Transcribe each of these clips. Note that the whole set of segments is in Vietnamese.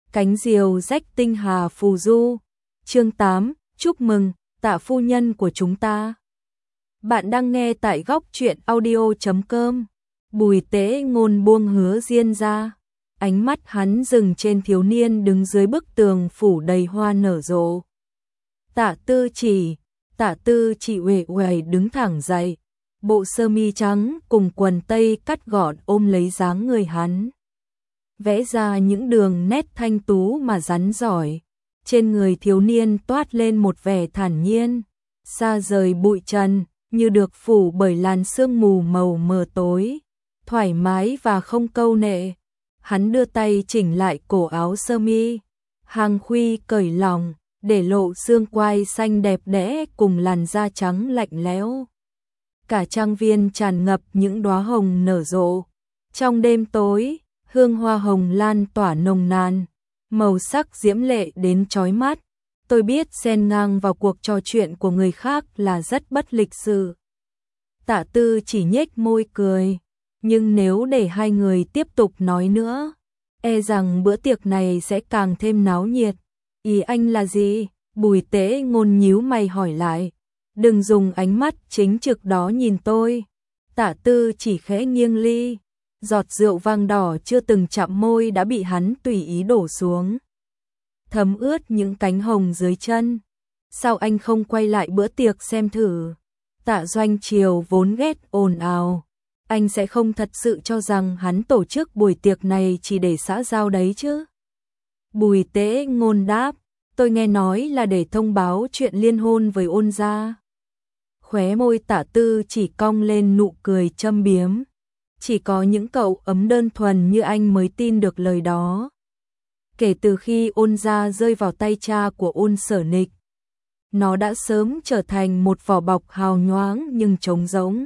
Cánh diều rách tinh hà phù du. Chương 8, chúc mừng, Tạ phu nhân của chúng ta. Bạn đang nghe tại góc truyện audio.com. Bùi Tế Ngôn buông Hứa Diên ra. Ánh mắt hắn dừng trên thiếu niên đứng dưới bức tường phủ đầy hoa nở rộ. Tạ Tư Chỉ uể uể đứng thẳng dậy. Bộ sơ mi trắng cùng quần tây cắt gọn ôm lấy dáng người hắn, vẽ ra những đường nét thanh tú mà rắn giỏi. Trên người thiếu niên toát lên một vẻ thản nhiên, xa rời bụi trần, như được phủ bởi làn sương mù màu mờ tối, thoải mái và không câu nệ. Hắn đưa tay chỉnh lại cổ áo sơ mi, hàng khuy cởi lỏng, để lộ xương quai xanh đẹp đẽ cùng làn da trắng lạnh lẽo. Cả trang viên tràn ngập những đóa hồng nở rộ. Trong đêm tối, hương hoa hồng lan tỏa nồng nàn, màu sắc diễm lệ đến chói mắt. Tôi biết xen ngang vào cuộc trò chuyện của người khác là rất bất lịch sự. Tạ Tư chỉ nhếch môi cười, nhưng nếu để hai người tiếp tục nói nữa, e rằng bữa tiệc này sẽ càng thêm náo nhiệt. Ý anh là gì? Bùi Tế Ngôn nhíu mày hỏi lại. Đừng dùng ánh mắt chính trực đó nhìn tôi. Tạ Tư chỉ khẽ nghiêng ly, giọt rượu vang đỏ chưa từng chạm môi đã bị hắn tùy ý đổ xuống, thấm ướt những cánh hồng dưới chân. Sao anh không quay lại bữa tiệc xem thử? Tạ Doanh Triều vốn ghét ồn ào, anh sẽ không thật sự cho rằng hắn tổ chức buổi tiệc này chỉ để xã giao đấy chứ? Bùi Tế Ngôn đáp, tôi nghe nói là để thông báo chuyện liên hôn với Ôn gia. Khóe môi Tạ Tư chỉ cong lên nụ cười châm biếm. Chỉ có những cậu ấm đơn thuần như anh mới tin được lời đó. Kể từ khi Ôn gia rơi vào tay cha của Ôn Sở Nịch, nó đã sớm trở thành một vỏ bọc hào nhoáng nhưng trống rỗng.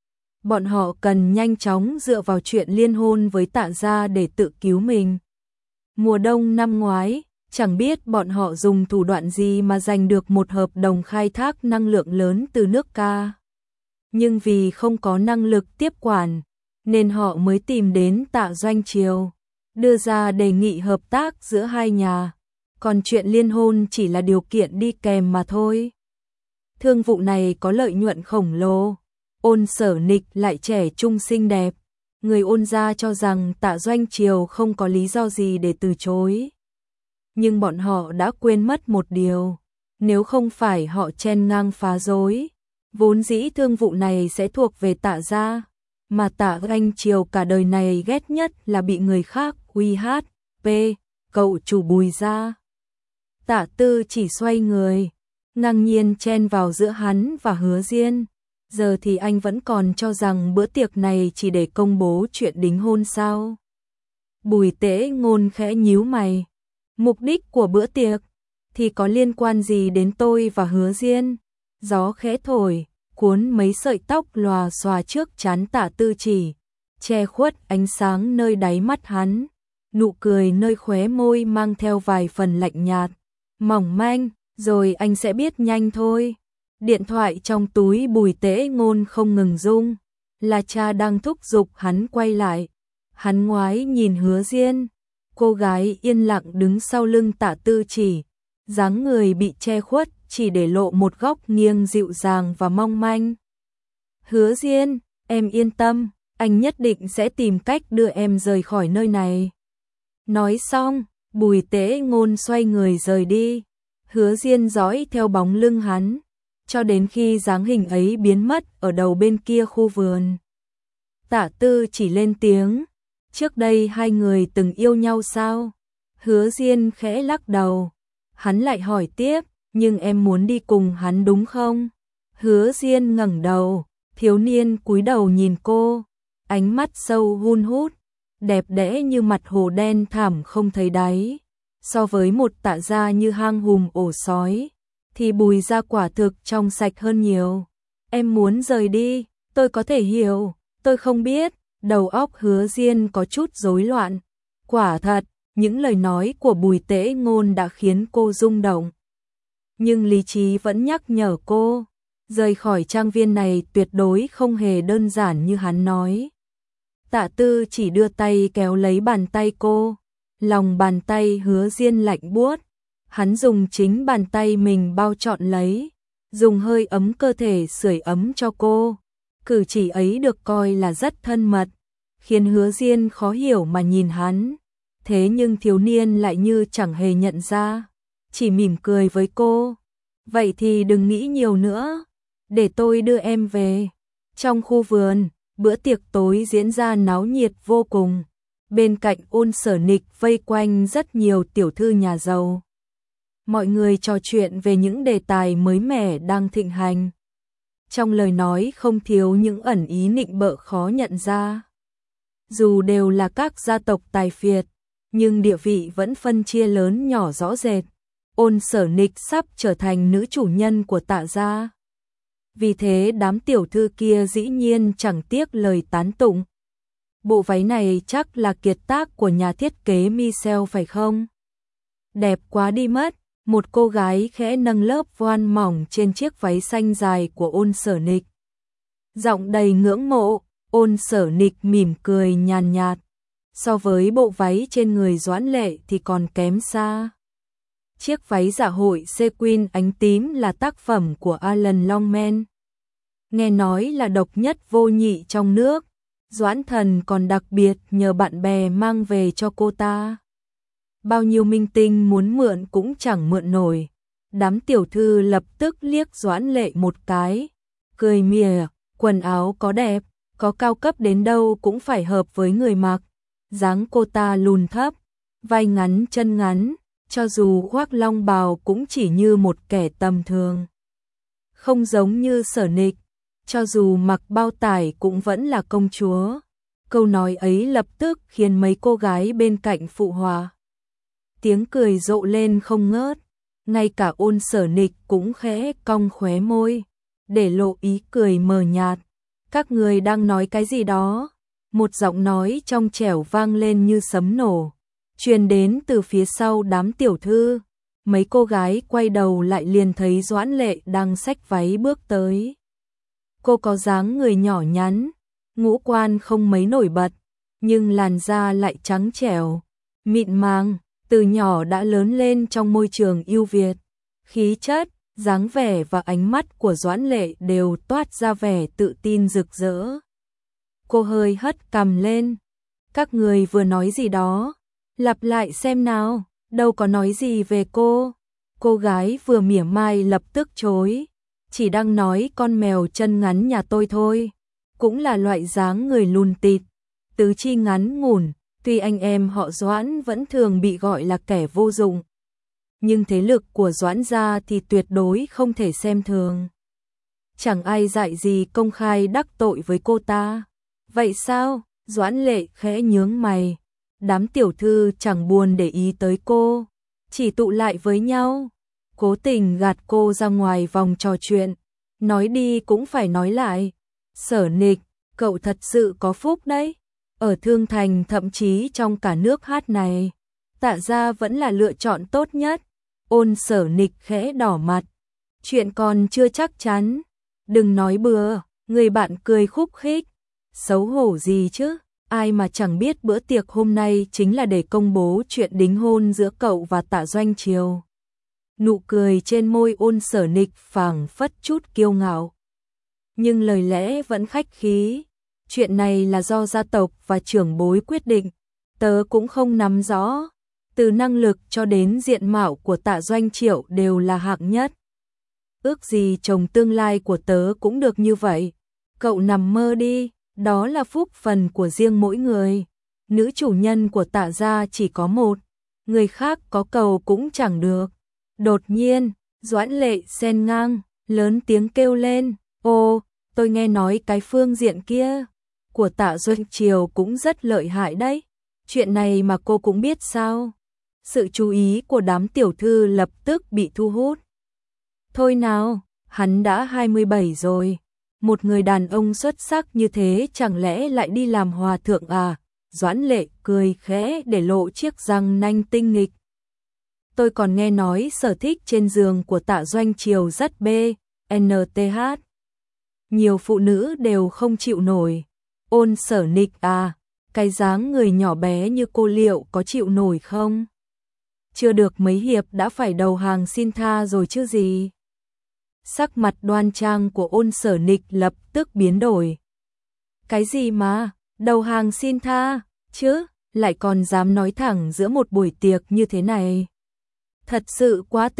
Bọn họ cần nhanh chóng dựa vào chuyện liên hôn với Tạ gia để tự cứu mình. Mùa đông năm ngoái, chẳng biết bọn họ dùng thủ đoạn gì mà giành được một hợp đồng khai thác năng lượng lớn từ nước Ca. Nhưng vì không có năng lực tiếp quản, nên họ mới tìm đến Tạ Doanh Triều, đưa ra đề nghị hợp tác giữa hai nhà. Còn chuyện liên hôn chỉ là điều kiện đi kèm mà thôi. Thương vụ này có lợi nhuận khổng lồ. Ôn Sở Nịch lại trẻ trung xinh đẹp. Người Ôn gia cho rằng Tạ Doanh Triều không có lý do gì để từ chối. Nhưng bọn họ đã quên mất một điều. Nếu không phải họ chen ngang phá rối, vốn dĩ thương vụ này sẽ thuộc về Tạ gia. Mà Tạ Doanh Triều cả đời này ghét nhất là bị người khác uy hát. Cậu chủ Bùi gia. Tạ Tư chỉ xoay người, ngang nhiên chen vào giữa hắn và Hứa Diên. Giờ thì anh vẫn còn cho rằng bữa tiệc này chỉ để công bố chuyện đính hôn sao? Bùi Tế Ngôn khẽ nhíu mày. Mục đích của bữa tiệc thì có liên quan gì đến tôi và Hứa Diên? Gió khẽ thổi, cuốn mấy sợi tóc lòa xòa trước trán Tạ Tư chỉ, che khuất ánh sáng nơi đáy mắt hắn. Nụ cười nơi khóe môi mang theo vài phần lạnh nhạt, mỏng manh, rồi anh sẽ biết nhanh thôi. Điện thoại trong túi Bùi Tế Ngôn không ngừng rung, là cha đang thúc giục hắn quay lại. Hắn ngoái nhìn Hứa Diên, cô gái yên lặng đứng sau lưng Tạ Tư chỉ, dáng người bị che khuất chỉ để lộ một góc nghiêng dịu dàng và mong manh. Hứa Diên, em yên tâm, anh nhất định sẽ tìm cách đưa em rời khỏi nơi này. Nói xong, Bùi Tế Ngôn xoay người rời đi. Hứa Diên dõi theo bóng lưng hắn, cho đến khi dáng hình ấy biến mất ở đầu bên kia khu vườn. Tạ Tư chỉ lên tiếng, trước đây hai người từng yêu nhau sao? Hứa Diên khẽ lắc đầu. Hắn lại hỏi tiếp, nhưng em muốn đi cùng hắn đúng không? Hứa Diên ngẩng đầu, thiếu niên cúi đầu nhìn cô, ánh mắt sâu hun hút, đẹp đẽ như mặt hồ đen thẳm không thấy đáy. So với một Tạ gia như hang hùm ổ sói, thì Bùi gia quả thực trong sạch hơn nhiều. Em muốn rời đi, tôi có thể hiểu, tôi không biết. Đầu óc Hứa Diên có chút rối loạn. Quả thật, những lời nói của Bùi Tế Ngôn đã khiến cô rung động. Nhưng lý trí vẫn nhắc nhở cô, rời khỏi trang viên này tuyệt đối không hề đơn giản như hắn nói. Tạ Tư chỉ đưa tay kéo lấy bàn tay cô, Lòng bàn tay Hứa Diên lạnh buốt, hắn dùng chính bàn tay mình bao trọn lấy, dùng hơi ấm cơ thể sưởi ấm cho cô. Cử chỉ ấy được coi là rất thân mật, khiến Hứa Diên khó hiểu mà nhìn hắn. Thế nhưng thiếu niên lại như chẳng hề nhận ra, chỉ mỉm cười với cô. Vậy thì đừng nghĩ nhiều nữa, để tôi đưa em về. Trong khu vườn, bữa tiệc tối diễn ra náo nhiệt vô cùng. Bên cạnh Ôn Sở Nịch vây quanh rất nhiều tiểu thư nhà giàu. Mọi người trò chuyện về những đề tài mới mẻ đang thịnh hành. Trong lời nói không thiếu những ẩn ý nịnh bợ khó nhận ra. Dù đều là các gia tộc tài phiệt, nhưng địa vị vẫn phân chia lớn nhỏ rõ rệt. Ôn Sở Nịch sắp trở thành nữ chủ nhân của Tạ gia. Vì thế đám tiểu thư kia dĩ nhiên chẳng tiếc lời tán tụng. Bộ váy này chắc là kiệt tác của nhà thiết kế Michel phải không? Đẹp quá đi mất. Một cô gái khẽ nâng lớp voan mỏng trên chiếc váy xanh dài của Ôn Sở Nịch. Giọng đầy ngưỡng mộ, Ôn Sở Nịch mỉm cười nhàn nhạt. So với bộ váy trên người Doãn Lệ thì còn kém xa. Chiếc váy dạ hội sequin ánh tím là tác phẩm của Alan Longman. Nghe nói là độc nhất vô nhị trong nước. Doãn Thần còn đặc biệt nhờ bạn bè mang về cho cô ta. Bao nhiêu minh tinh muốn mượn cũng chẳng mượn nổi. Đám tiểu thư lập tức liếc Doãn Lệ một cái, cười mỉa, quần áo có đẹp, có cao cấp đến đâu cũng phải hợp với người mặc. Dáng cô ta lùn thấp, vai ngắn chân ngắn, cho dù khoác long bào cũng chỉ như một kẻ tầm thường. Không giống như Sở Nịch, cho dù mặc bao tải cũng vẫn là công chúa. Câu nói ấy lập tức khiến mấy cô gái bên cạnh phụ họa. Tiếng cười rộ lên không ngớt, ngay cả Ôn Sở Nịch cũng khẽ cong khóe môi, để lộ ý cười mờ nhạt. Các người đang nói cái gì đó? Một giọng nói trong trẻo vang lên như sấm nổ, truyền đến từ phía sau đám tiểu thư. Mấy cô gái quay đầu lại liền thấy Doãn Lệ đang xách váy bước tới. Cô có dáng người nhỏ nhắn, ngũ quan không mấy nổi bật, nhưng làn da lại trắng trẻo, mịn màng. Từ nhỏ đã lớn lên trong môi trường ưu Việt, khí chất, dáng vẻ và ánh mắt của Doãn Lệ đều toát ra vẻ tự tin rực rỡ. Cô hơi hất cằm lên. Các người vừa nói gì đó? Lặp lại xem nào, đâu có nói gì về cô. Cô gái vừa mỉa mai lập tức chối. Chỉ đang nói con mèo chân ngắn nhà tôi thôi. Cũng là loại dáng người lùn tịt, tứ chi ngắn ngủn. Tuy anh em họ Doãn vẫn thường bị gọi là kẻ vô dụng, nhưng thế lực của Doãn gia thì tuyệt đối không thể xem thường. Chẳng ai dạy gì công khai đắc tội với cô ta. Vậy sao? Doãn Lệ khẽ nhướng mày. Đám tiểu thư chẳng buồn để ý tới cô, chỉ tụ lại với nhau, cố tình gạt cô ra ngoài vòng trò chuyện. Nói đi cũng phải nói lại. Sở Nịch, cậu thật sự có phúc đấy. Ở Thương Thành thậm chí trong cả nước hát này, Tạ gia vẫn là lựa chọn tốt nhất. Ôn Sở Nịch khẽ đỏ mặt. Chuyện còn chưa chắc chắn. Đừng nói bừa, người bạn cười khúc khích. Xấu hổ gì chứ, ai mà chẳng biết bữa tiệc hôm nay chính là để công bố chuyện đính hôn giữa cậu và Tạ Doanh Triều. Nụ cười trên môi Ôn Sở Nịch phảng phất chút kiêu ngạo, nhưng lời lẽ vẫn khách khí. Chuyện này là do gia tộc và trưởng bối quyết định, tớ cũng không nắm rõ. Từ năng lực cho đến diện mạo của Tạ Doanh Triệu đều là hạng nhất. Ước gì chồng tương lai của tớ cũng được như vậy. Cậu nằm mơ đi, đó là phúc phần của riêng mỗi người. Nữ chủ nhân của Tạ gia chỉ có một, người khác có cầu cũng chẳng được. Đột nhiên, Doãn Lệ xen ngang, lớn tiếng kêu lên, ô, tôi nghe nói cái phương diện kia của Tạ Doanh Triều cũng rất lợi hại đấy. Chuyện này mà cô cũng biết sao? Sự chú ý của đám tiểu thư lập tức bị thu hút. Thôi nào, hắn đã 27 rồi. Một người đàn ông xuất sắc như thế chẳng lẽ lại đi làm hòa thượng à? Doãn Lệ cười khẽ để lộ chiếc răng nanh tinh nghịch. Tôi còn nghe nói sở thích trên giường của Tạ Doanh Triều rất NTH. Nhiều phụ nữ đều không chịu nổi. Ôn Sở Nịch à, cái dáng người nhỏ bé như cô liệu có chịu nổi không? Chưa được mấy hiệp đã phải đầu hàng xin tha rồi chứ gì. Sắc mặt đoan trang của Ôn Sở Nịch lập tức biến đổi. Cái gì mà, đầu hàng xin tha, chứ, lại còn dám nói thẳng giữa một buổi tiệc như thế này. Thật sự quá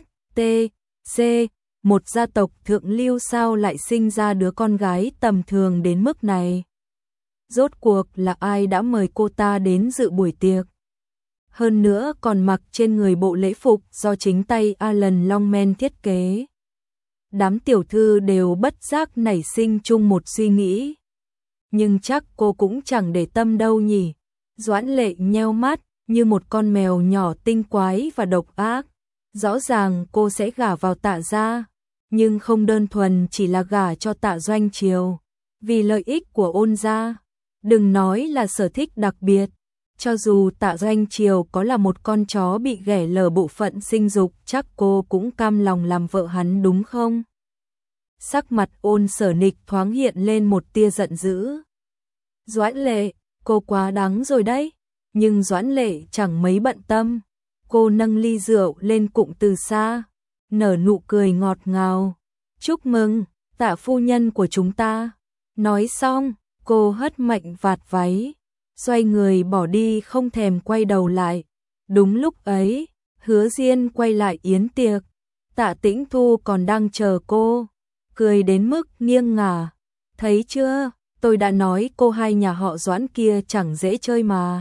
THT, một gia tộc thượng lưu sao lại sinh ra đứa con gái tầm thường đến mức này. Rốt cuộc là ai đã mời cô ta đến dự buổi tiệc? Hơn nữa còn mặc trên người bộ lễ phục do chính tay Alan Longman thiết kế. Đám tiểu thư đều bất giác nảy sinh chung một suy nghĩ. Nhưng chắc cô cũng chẳng để tâm đâu nhỉ. Doãn Lệ nheo mắt như một con mèo nhỏ tinh quái và độc ác. Rõ ràng cô sẽ gả vào Tạ gia, nhưng không đơn thuần chỉ là gả cho Tạ Doanh Triều. Vì lợi ích của Ôn gia, đừng nói là sở thích đặc biệt. Cho dù Tạ Doanh Triều có là một con chó bị ghẻ lở bộ phận sinh dục, chắc cô cũng cam lòng làm vợ hắn đúng không? Sắc mặt Ôn Sở Nịch thoáng hiện lên một tia giận dữ. Doãn Lệ, cô quá đáng rồi đấy. Nhưng Doãn Lệ chẳng mấy bận tâm. Cô nâng ly rượu lên cụng từ xa, nở nụ cười ngọt ngào. Chúc mừng, Tạ phu nhân của chúng ta. Nói xong, cô hất mạnh vạt váy, xoay người bỏ đi không thèm quay đầu lại. Đúng lúc ấy, Hứa Diên quay lại yến tiệc. Tạ Tĩnh Thu còn đang chờ cô, cười đến mức nghiêng ngả. Thấy chưa, tôi đã nói cô hai nhà họ Doãn kia chẳng dễ chơi mà.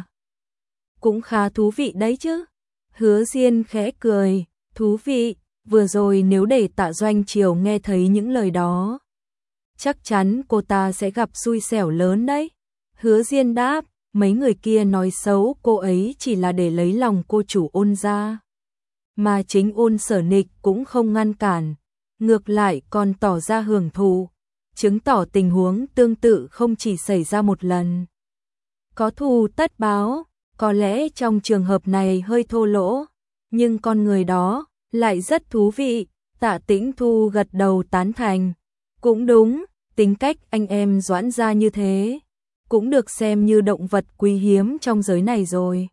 Cũng khá thú vị đấy chứ. Hứa Diên khẽ cười, thú vị, vừa rồi nếu để Tạ Doanh Triều nghe thấy những lời đó, chắc chắn cô ta sẽ gặp xui xẻo lớn đấy. Hứa Diên đáp, mấy người kia nói xấu cô ấy chỉ là để lấy lòng cô chủ Ôn gia. Mà chính Ôn Sở Nịch cũng không ngăn cản, ngược lại còn tỏ ra hưởng thụ, chứng tỏ tình huống tương tự không chỉ xảy ra một lần. Có thù tất báo, có lẽ trong trường hợp này hơi thô lỗ, nhưng con người đó lại rất thú vị. Tạ Tĩnh Thu gật đầu tán thành. Cũng đúng, tính cách anh em Doãn gia như thế, cũng được xem như động vật quý hiếm trong giới này rồi.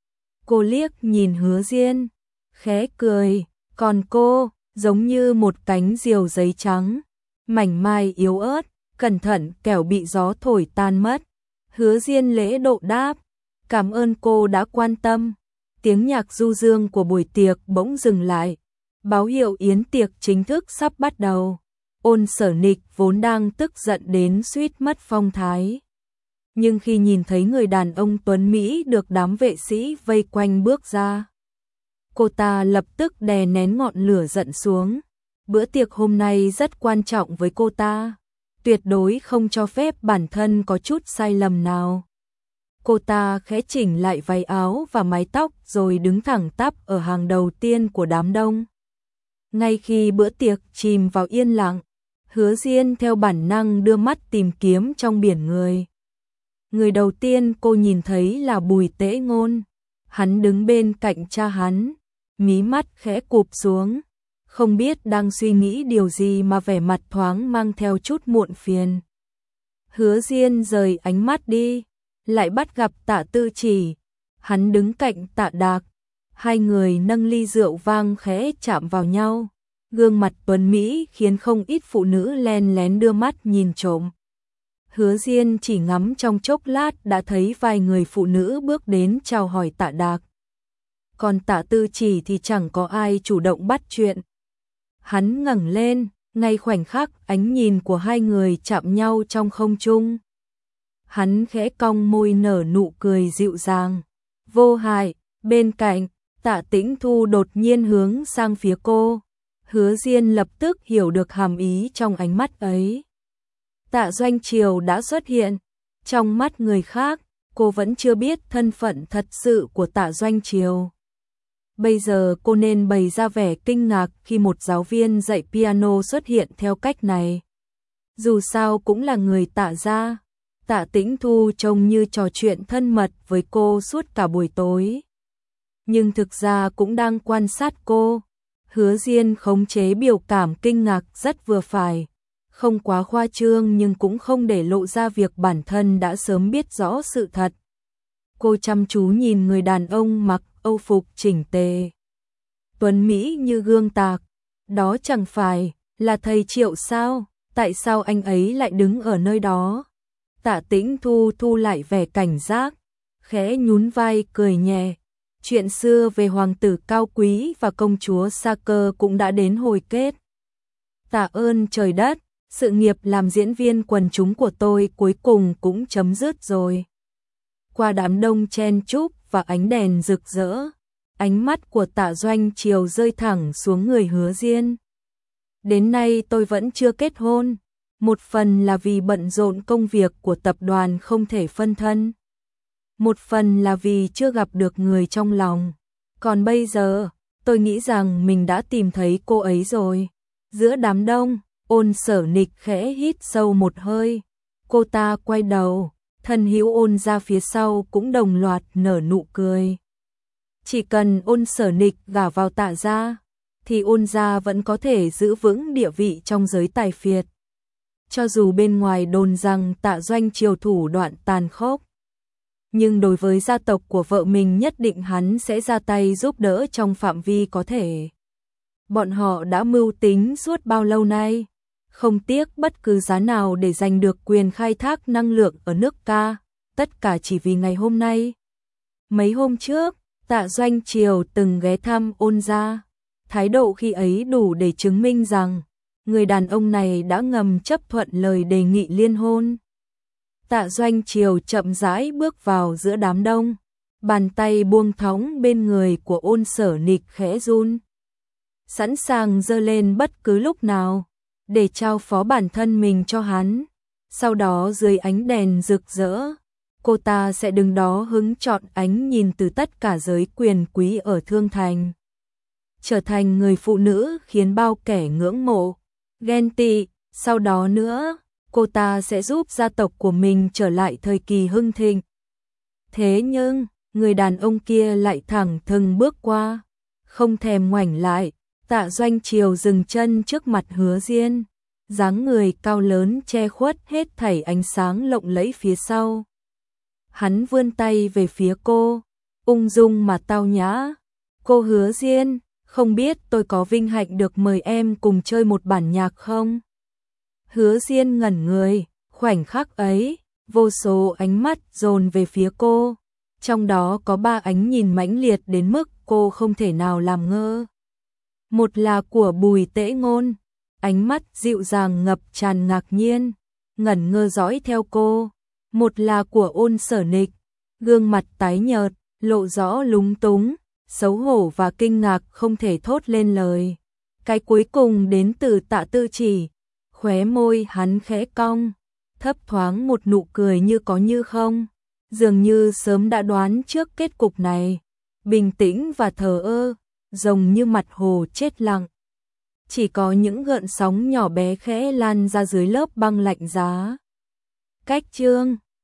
Cô liếc nhìn Hứa Diên, khẽ cười, còn cô, giống như một cánh diều giấy trắng, mảnh mai yếu ớt, cẩn thận kẻo bị gió thổi tan mất. Hứa Diên lễ độ đáp, cảm ơn cô đã quan tâm. Tiếng nhạc du dương của buổi tiệc bỗng dừng lại, báo hiệu yến tiệc chính thức sắp bắt đầu. Ôn Sở Nịch vốn đang tức giận đến suýt mất phong thái, nhưng khi nhìn thấy người đàn ông tuấn Mỹ được đám vệ sĩ vây quanh bước ra, cô ta lập tức đè nén ngọn lửa giận xuống. Bữa tiệc hôm nay rất quan trọng với cô ta, tuyệt đối không cho phép bản thân có chút sai lầm nào. Cô ta khẽ chỉnh lại váy áo và mái tóc rồi đứng thẳng tắp ở hàng đầu tiên của đám đông. Ngay khi bữa tiệc chìm vào yên lặng, Hứa Diên theo bản năng đưa mắt tìm kiếm trong biển người. Người đầu tiên cô nhìn thấy là Bùi Tễ Ngôn. Hắn đứng bên cạnh cha hắn, mí mắt khẽ cụp xuống, không biết đang suy nghĩ điều gì mà vẻ mặt thoáng mang theo chút muộn phiền. Hứa Diên rời ánh mắt đi, lại bắt gặp Tạ Tư Chỉ. Hắn đứng cạnh Tạ Đạc, hai người nâng ly rượu vang khẽ chạm vào nhau. Gương mặt tuấn Mỹ khiến không ít phụ nữ len lén đưa mắt nhìn trộm. Hứa Diên chỉ ngắm trong chốc lát đã thấy vài người phụ nữ bước đến chào hỏi Tạ Đạc. Còn Tạ Tư Chỉ thì chẳng có ai chủ động bắt chuyện. Hắn ngẩng lên, ngay khoảnh khắc ánh nhìn của hai người chạm nhau trong không trung. Hắn khẽ cong môi nở nụ cười dịu dàng, vô hại. Bên cạnh, Tạ Tĩnh Thu đột nhiên hướng sang phía cô. Hứa Diên lập tức hiểu được hàm ý trong ánh mắt ấy. Tạ Doanh Triều đã xuất hiện. Trong mắt người khác, cô vẫn chưa biết thân phận thật sự của Tạ Doanh Triều. Bây giờ cô nên bày ra vẻ kinh ngạc khi một giáo viên dạy piano xuất hiện theo cách này. Dù sao cũng là người Tạ gia. Tạ Tĩnh Thu trông như trò chuyện thân mật với cô suốt cả buổi tối, nhưng thực ra cũng đang quan sát cô. Hứa Diên khống chế biểu cảm kinh ngạc rất vừa phải, không quá khoa trương nhưng cũng không để lộ ra việc bản thân đã sớm biết rõ sự thật. Cô chăm chú nhìn người đàn ông mặc âu phục chỉnh tề, tuấn mỹ như gương tạc. Đó chẳng phải là thầy Triệu sao? Tại sao anh ấy lại đứng ở nơi đó? Tạ Tĩnh thu thu lại vẻ cảnh giác, khẽ nhún vai cười nhẹ. Chuyện xưa về hoàng tử cao quý và công chúa Sa Cơ cũng đã đến hồi kết. Tạ ơn trời đất, sự nghiệp làm diễn viên quần chúng của tôi cuối cùng cũng chấm dứt rồi. Qua đám đông chen chúc và ánh đèn rực rỡ, ánh mắt của Tạ Doanh Triều rơi thẳng xuống người Hứa Diên. Đến nay tôi vẫn chưa kết hôn, một phần là vì bận rộn công việc của tập đoàn không thể phân thân, một phần là vì chưa gặp được người trong lòng. Còn bây giờ, tôi nghĩ rằng mình đã tìm thấy cô ấy rồi. Giữa đám đông, Ôn Sở Nịch khẽ hít sâu một hơi. Cô ta quay đầu, thân hữu Ôn ra phía sau cũng đồng loạt nở nụ cười. Chỉ cần Ôn Sở Nịch gả vào Tạ gia, thì Ôn gia vẫn có thể giữ vững địa vị trong giới tài phiệt. Cho dù bên ngoài đồn rằng Tạ Doanh Triều thủ đoạn tàn khốc, nhưng đối với gia tộc của vợ mình nhất định hắn sẽ ra tay giúp đỡ trong phạm vi có thể. Bọn họ đã mưu tính suốt bao lâu nay, không tiếc bất cứ giá nào để giành được quyền khai thác năng lượng ở nước Ca, tất cả chỉ vì ngày hôm nay. Mấy hôm trước, Tạ Doanh Triều từng ghé thăm Ôn gia, thái độ khi ấy đủ để chứng minh rằng người đàn ông này đã ngầm chấp thuận lời đề nghị liên hôn. Tạ Doanh Triều chậm rãi bước vào giữa đám đông, bàn tay buông thõng bên người của Ôn Sở Nịch khẽ run, sẵn sàng giơ lên bất cứ lúc nào để trao phó bản thân mình cho hắn. Sau đó dưới ánh đèn rực rỡ, cô ta sẽ đứng đó hứng chọn ánh nhìn từ tất cả giới quyền quý ở Thương Thành, trở thành người phụ nữ khiến bao kẻ ngưỡng mộ, ghen tị. Sau đó nữa, cô ta sẽ giúp gia tộc của mình trở lại thời kỳ hưng thịnh. Thế nhưng, người đàn ông kia lại thẳng thừng bước qua, không thèm ngoảnh lại. Tạ Doanh Triều dừng chân trước mặt Hứa Diên, dáng người cao lớn che khuất hết thảy ánh sáng lộng lẫy phía sau. Hắn vươn tay về phía cô, ung dung mà tao nhã. Cô Hứa Diên, không biết tôi có vinh hạnh được mời em cùng chơi một bản nhạc không? Hứa Diên ngẩn người, khoảnh khắc ấy, vô số ánh mắt dồn về phía cô, trong đó có 3 ánh nhìn mãnh liệt đến mức cô không thể nào làm ngơ. Một là của Bùi Tễ Ngôn, ánh mắt dịu dàng ngập tràn ngạc nhiên, ngẩn ngơ dõi theo cô. Một là của Ôn Sở Nịch, gương mặt tái nhợt, lộ rõ lúng túng, xấu hổ và kinh ngạc không thể thốt lên lời. Cái cuối cùng đến từ Tạ Tư Chỉ, khóe môi hắn khẽ cong, thấp thoáng một nụ cười như có như không, dường như sớm đã đoán trước kết cục này, bình tĩnh và thờ ơ, giống như mặt hồ chết lặng. Chỉ có những gợn sóng nhỏ bé khẽ lan ra dưới lớp băng lạnh giá. Cách chương